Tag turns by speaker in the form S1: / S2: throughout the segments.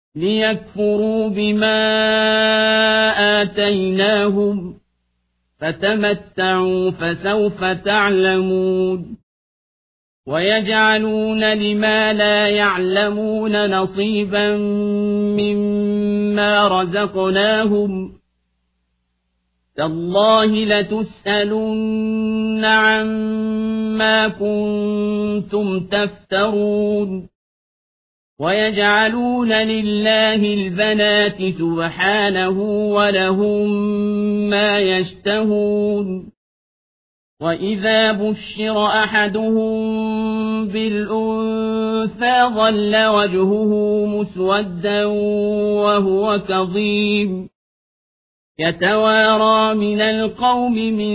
S1: ليكفروا بما آتيناهم فتمتعوا فسوف تعلمون ويجعلون لما لا يعلمون نصيبا مما رزقناهم تالله لتسألن عما كنتم تفترون ويجعلون لله البنات سبحانه ولهم ما يشتهون وإذا بشر أحدهم بالأنثى ظل وجهه مسودا وهو كظيم يتوارى من القوم من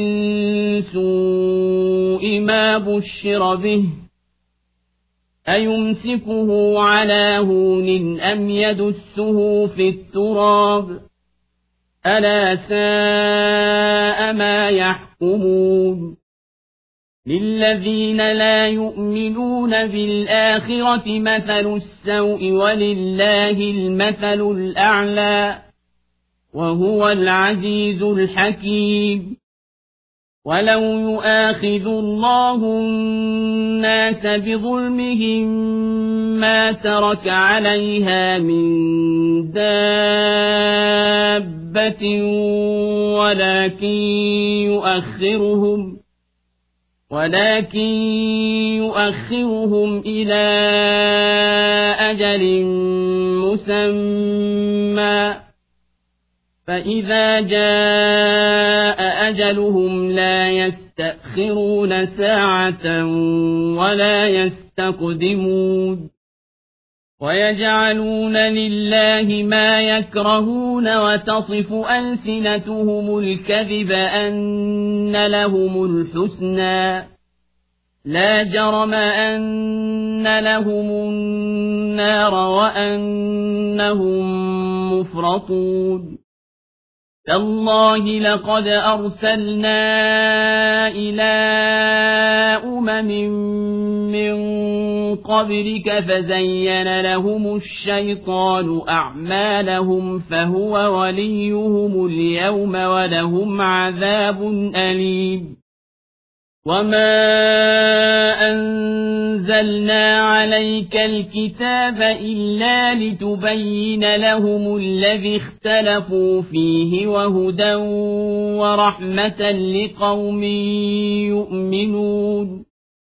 S1: سوء ما بشر به أيمسكه على هون أم يدسه في التراب ألا ساء ما يحكمون للذين لا يؤمنون بالآخرة مثل السوء ولله المثل الأعلى وهو العزيز الحكيم ولو يؤاخذ الله الناس بظلمهم ما ترك عليها من دابة ولكن يؤخرهم إلى أجل مسمى فإذا جاء أجلهم لا يستأخرون ساعة ولا يستقدمون ويجعلون لله ما يكرهون وتصف ألسنتهم الكذب أن لهم الحسنى لا جرم أن لهم النار وأنهم مفرطون تالله لقد أرسلنا إلى من قبلك فزين لهم الشيطان أعمالهم فهو وليهم اليوم ولهم عذاب أليم وما أنزلنا عليك الكتاب إلا لتبين لهم الذي اختلفوا فيه وهدى ورحمة لقوم يؤمنون